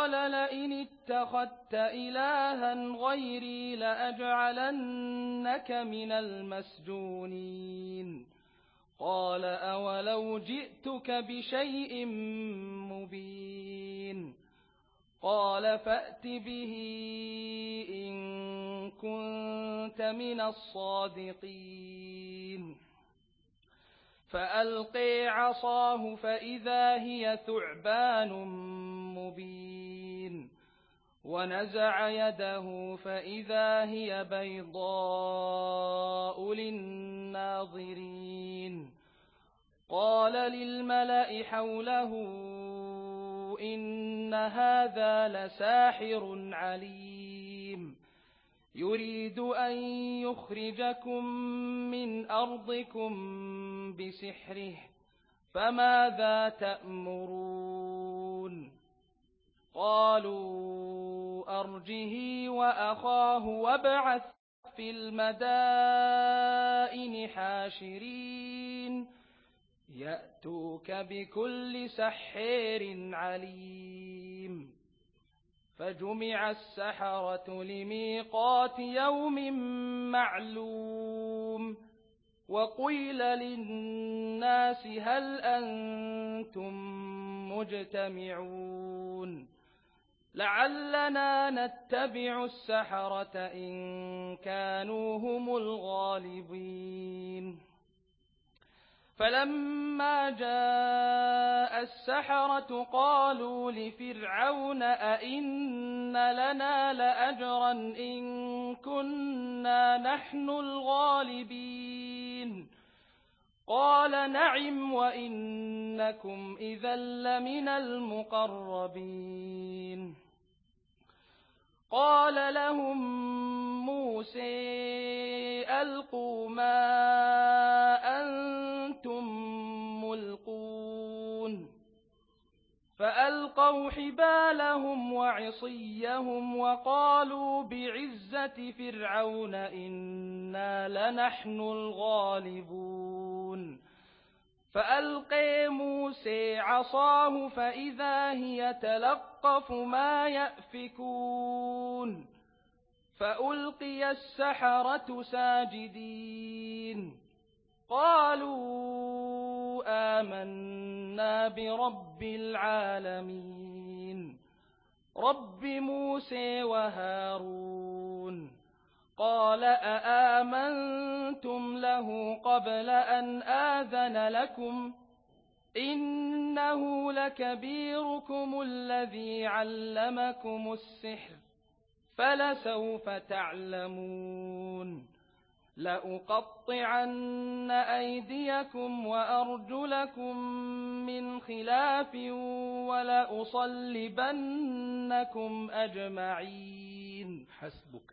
قال لئن اتخذت إلها غيري لأجعلنك من المسجونين قال أولو جئتك بشيء مبين قال فأت به إن كنت من الصادقين فألقي عصاه فإذا هي ثعبان مبين ونزع يده فإذا هي بيضاء للناظرين قال للملأ حوله إن هذا لساحر عليم يريد أن يخرجكم من أرضكم بسحره فماذا تأمرون قالوا أرجه وأخاه وابعث في المدائن حاشرين يأتوك بكل سحير عليم فجمع السحرة لميقات يوم معلوم وقيل للناس هل أنتم مجتمعون لعلنا نتبع السحرة إن كانوا هم الغالبين فلما جاء السحرة قالوا لفرعون أئن لنا لأجرا إن كنا نحن الغالبين قال نعم وإنكم إذا لمن المقربين قال لهم موسى ألقوا ما أنتم ملقون فألقوا حبالهم وعصيهم وقالوا بعزة فرعون إنا لنحن الغالبون فألقى موسى عصاه فإذا هي تلقف ما يأفكون فألقي السحرة ساجدين قالوا آمنا برب العالمين رب موسى وهارون قال أآمنتم له قبل أن آذن لكم إنه لكبيركم الذي علمكم السحر فلسوف تعلمون لأقطعن أيديكم وأرجلكم من خلاف ولأصلبنكم أجمعين حسبك